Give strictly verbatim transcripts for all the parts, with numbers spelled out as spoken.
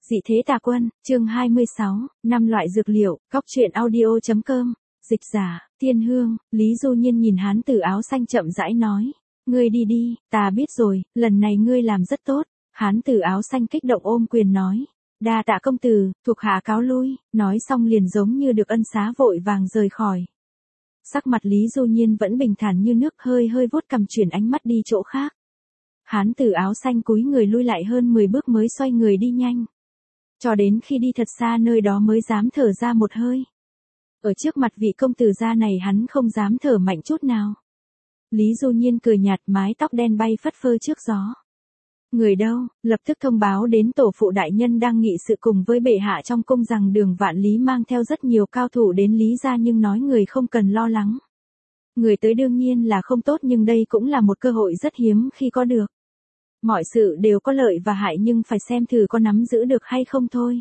Dị thế tà quân, chương hai mươi sáu, năm loại dược liệu, góc truyện audio chấm com, dịch giả, Thiên Hương. Lý Du Nhiên nhìn hán tử áo xanh chậm rãi nói. Ngươi đi đi, ta biết rồi, lần này ngươi làm rất tốt. Hán tử áo xanh kích động ôm quyền nói. Đa tạ công tử, thuộc hạ cáo lui, nói xong liền giống như được ân xá vội vàng rời khỏi. Sắc mặt Lý Du Nhiên vẫn bình thản như nước, hơi hơi vuốt cằm chuyển ánh mắt đi chỗ khác. Hán tử áo xanh cúi người lui lại hơn mười bước mới xoay người đi nhanh. Cho đến khi đi thật xa nơi đó mới dám thở ra một hơi. Ở trước mặt vị công tử gia này hắn không dám thở mạnh chút nào. Lý Du Nhiên cười nhạt, mái tóc đen bay phất phơ trước gió. Người đâu, lập tức thông báo đến tổ phụ đại nhân đang nghị sự cùng với bệ hạ trong cung rằng Đường Vạn Lý mang theo rất nhiều cao thủ đến Lý gia, nhưng nói người không cần lo lắng. Người tới đương nhiên là không tốt, nhưng đây cũng là một cơ hội rất hiếm khi có được. Mọi sự đều có lợi và hại, nhưng phải xem thử có nắm giữ được hay không thôi.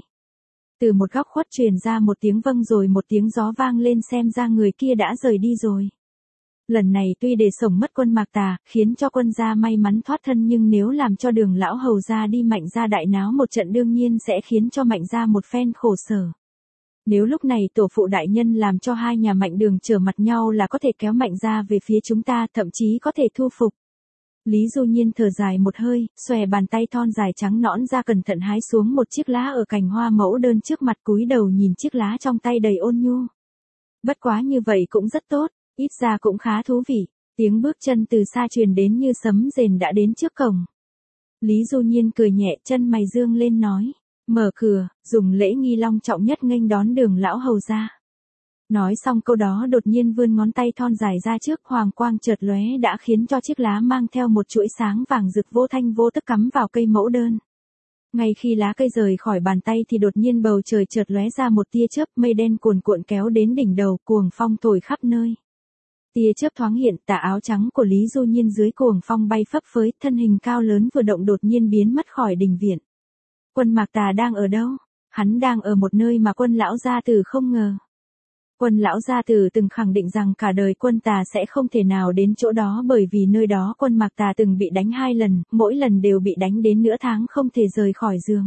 Từ một góc khuất truyền ra một tiếng vâng, rồi một tiếng gió vang lên, xem ra người kia đã rời đi rồi. Lần này tuy để sổng mất quân Mạc Tà, khiến cho quân gia may mắn thoát thân, nhưng nếu làm cho Đường lão hầu gia đi Mạnh gia đại náo một trận đương nhiên sẽ khiến cho Mạnh gia một phen khổ sở. Nếu lúc này tổ phụ đại nhân làm cho hai nhà Mạnh Đường trở mặt nhau là có thể kéo Mạnh gia về phía chúng ta, thậm chí có thể thu phục. Lý Du Nhiên thở dài một hơi, xòe bàn tay thon dài trắng nõn ra, cẩn thận hái xuống một chiếc lá ở cành hoa mẫu đơn trước mặt, cúi đầu nhìn chiếc lá trong tay đầy ôn nhu. Bất quá như vậy cũng rất tốt, ít ra cũng khá thú vị. Tiếng bước chân từ xa truyền đến như sấm rền đã đến trước cổng. Lý Du Nhiên cười nhẹ, chân mày dương lên nói, mở cửa, dùng lễ nghi long trọng nhất nghênh đón Đường lão hầu gia. Nói xong câu đó đột nhiên vươn ngón tay thon dài ra trước, hoàng quang chợt lóe đã khiến cho chiếc lá mang theo một chuỗi sáng vàng rực vô thanh vô tức cắm vào cây mẫu đơn. Ngay khi lá cây rời khỏi bàn tay thì đột nhiên bầu trời chợt lóe ra một tia chớp, mây đen cuồn cuộn kéo đến đỉnh đầu, cuồng phong thổi khắp nơi. Tia chớp thoáng hiện, tà áo trắng của Lý Du Nhiên dưới cuồng phong bay phấp phới, thân hình cao lớn vừa động đột nhiên biến mất khỏi đình viện. Quân Mạc Tà đang ở đâu? Hắn đang ở một nơi mà quân lão gia tử không ngờ. Quân lão gia tử từng khẳng định rằng cả đời quân Tà sẽ không thể nào đến chỗ đó, bởi vì nơi đó quân Mạc Tà từng bị đánh hai lần, mỗi lần đều bị đánh đến nửa tháng không thể rời khỏi giường.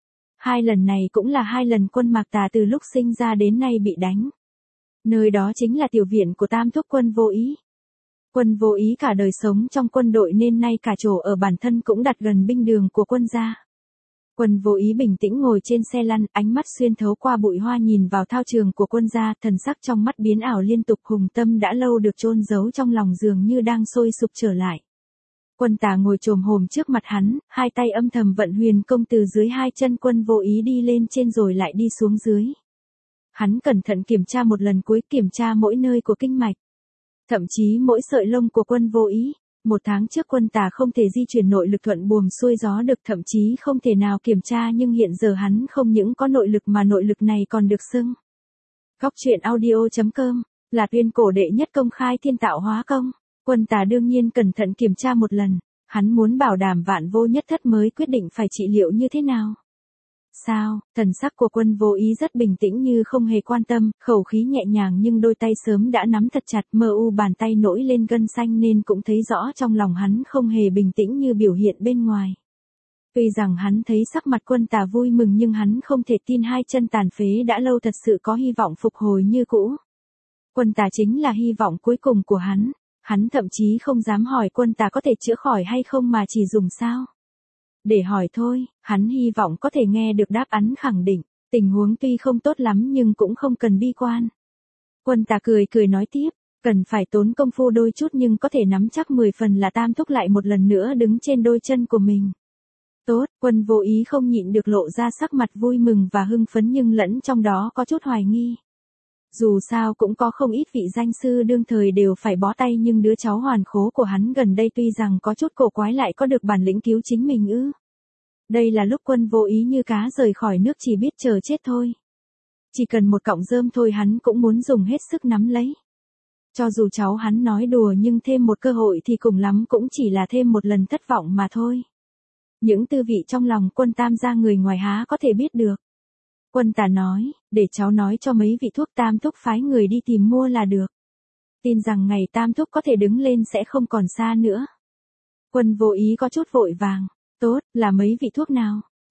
Hai lần này cũng là hai lần quân Mạc Tà từ lúc sinh ra đến nay bị đánh. Nơi đó chính là tiểu viện của Tam thúc Quân Vô Ý. Quân Vô Ý cả đời sống trong quân đội nên nay cả chỗ ở bản thân cũng đặt gần binh đường của quân gia. Quân Vô Ý bình tĩnh ngồi trên xe lăn, ánh mắt xuyên thấu qua bụi hoa nhìn vào thao trường của quân gia, thần sắc trong mắt biến ảo liên tục, hùng tâm đã lâu được chôn giấu trong lòng dường như đang sôi sục trở lại. Quân Tà ngồi chồm hổm trước mặt hắn, hai tay âm thầm vận huyền công, từ dưới hai chân Quân Vô Ý đi lên trên rồi lại đi xuống dưới. Hắn cẩn thận kiểm tra một lần cuối, kiểm tra mỗi nơi của kinh mạch, thậm chí mỗi sợi lông của Quân Vô Ý. Một tháng trước quân Tà không thể di chuyển nội lực thuận buồm xuôi gió được, thậm chí không thể nào kiểm tra, nhưng hiện giờ hắn không những có nội lực mà nội lực này còn được xưng. Góc truyện audio chấm com là tuyên cổ đệ nhất công khai thiên tạo hóa công. Quân Tà đương nhiên cẩn thận kiểm tra một lần, hắn muốn bảo đảm vạn vô nhất thất mới quyết định phải trị liệu như thế nào. Sao? Thần sắc của Quân Vô Ý rất bình tĩnh như không hề quan tâm, khẩu khí nhẹ nhàng nhưng đôi tay sớm đã nắm thật chặt, mờ u bàn tay nổi lên gân xanh nên cũng thấy rõ trong lòng hắn không hề bình tĩnh như biểu hiện bên ngoài. Tuy rằng hắn thấy sắc mặt Quân Tà vui mừng, nhưng hắn không thể tin hai chân tàn phế đã lâu thật sự có hy vọng phục hồi như cũ. Quân Tà chính là hy vọng cuối cùng của hắn, hắn thậm chí không dám hỏi Quân Tà có thể chữa khỏi hay không mà chỉ dùng sao. Để hỏi thôi, hắn hy vọng có thể nghe được đáp án khẳng định, tình huống tuy không tốt lắm nhưng cũng không cần bi quan. Quân Tà cười cười nói tiếp, cần phải tốn công phu đôi chút nhưng có thể nắm chắc mười phần là Tam thúc lại một lần nữa đứng trên đôi chân của mình. Tốt, Quân Vô Ý không nhịn được lộ ra sắc mặt vui mừng và hưng phấn, nhưng lẫn trong đó có chút hoài nghi. Dù sao cũng có không ít vị danh sư đương thời đều phải bó tay, nhưng đứa cháu hoàn khố của hắn gần đây tuy rằng có chút cổ quái lại có được bản lĩnh cứu chính mình ư? Đây là lúc Quân Vô Ý như cá rời khỏi nước, chỉ biết chờ chết thôi. Chỉ cần một cọng rơm thôi hắn cũng muốn dùng hết sức nắm lấy. Cho dù cháu hắn nói đùa nhưng thêm một cơ hội thì cùng lắm cũng chỉ là thêm một lần thất vọng mà thôi. Những tư vị trong lòng Quân Tam gia người ngoài há có thể biết được. Quân Tà nói, để cháu nói cho mấy vị thuốc Tam thúc phái người đi tìm mua là được. Tin rằng ngày Tam thúc có thể đứng lên sẽ không còn xa nữa. Quân Vô Ý có chút vội vàng, tốt, là mấy vị thuốc nào?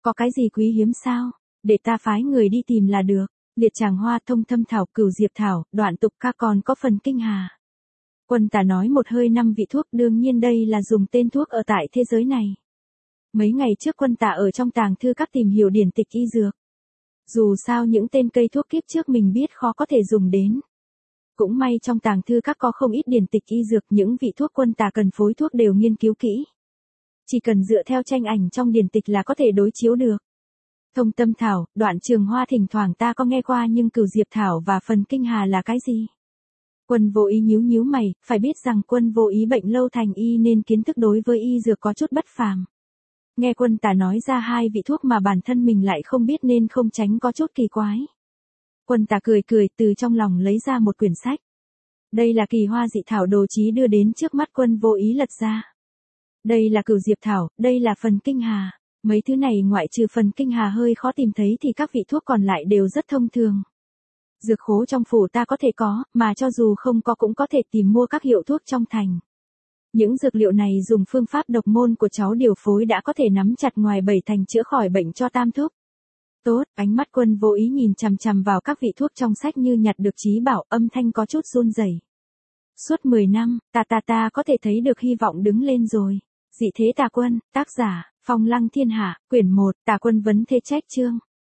Có cái gì quý hiếm sao? Để ta phái người đi tìm là được. Liệt tràng hoa, thông thâm thảo, cửu diệp thảo, đoạn tục ca, còn có phần kinh hà. Quân Tả nói một hơi năm vị thuốc, đương nhiên đây là dùng tên thuốc ở tại thế giới này. Mấy ngày trước Quân Tả ở trong tàng thư các tìm hiểu điển tịch y dược. Dù sao những tên cây thuốc kiếp trước mình biết khó có thể dùng đến. Cũng may trong tàng thư các có không ít điển tịch y dược, những vị thuốc Quân Tả cần phối thuốc đều nghiên cứu kỹ. Chỉ cần dựa theo tranh ảnh trong điển tịch là có thể đối chiếu được. Thông tâm thảo, đoạn trường hoa thỉnh thoảng ta có nghe qua, nhưng cửu diệp thảo và phần kinh hà là cái gì? Quân Vô Ý nhíu nhíu mày, phải biết rằng Quân Vô Ý bệnh lâu thành y nên kiến thức đối với y dược có chút bất phàm. Nghe Quân Tả nói ra hai vị thuốc mà bản thân mình lại không biết nên không tránh có chút kỳ quái. Quân Tả cười cười, từ trong lòng lấy ra một quyển sách. Đây là Kỳ Hoa Dị Thảo, Đồ Chí đưa đến trước mắt Quân Vô Ý lật ra. Đây là cửu diệp thảo, đây là phần kinh hà. Mấy thứ này ngoại trừ phần kinh hà hơi khó tìm thấy thì các vị thuốc còn lại đều rất thông thường. Dược khố trong phủ ta có thể có, mà cho dù không có cũng có thể tìm mua các hiệu thuốc trong thành. Những dược liệu này dùng phương pháp độc môn của cháu điều phối đã có thể nắm chặt ngoài bảy thành chữa khỏi bệnh cho tam thúc. Tốt, ánh mắt Quân Vô Ý nhìn chằm chằm vào các vị thuốc trong sách như nhặt được trí bảo, âm thanh có chút run rẩy. Suốt mười năm, ta ta ta có thể thấy được hy vọng đứng lên rồi. Dị thế tà quân, tác giả, Phong Lăng Thiên Hạ, quyển một, Tà Quân vấn thế trách chương.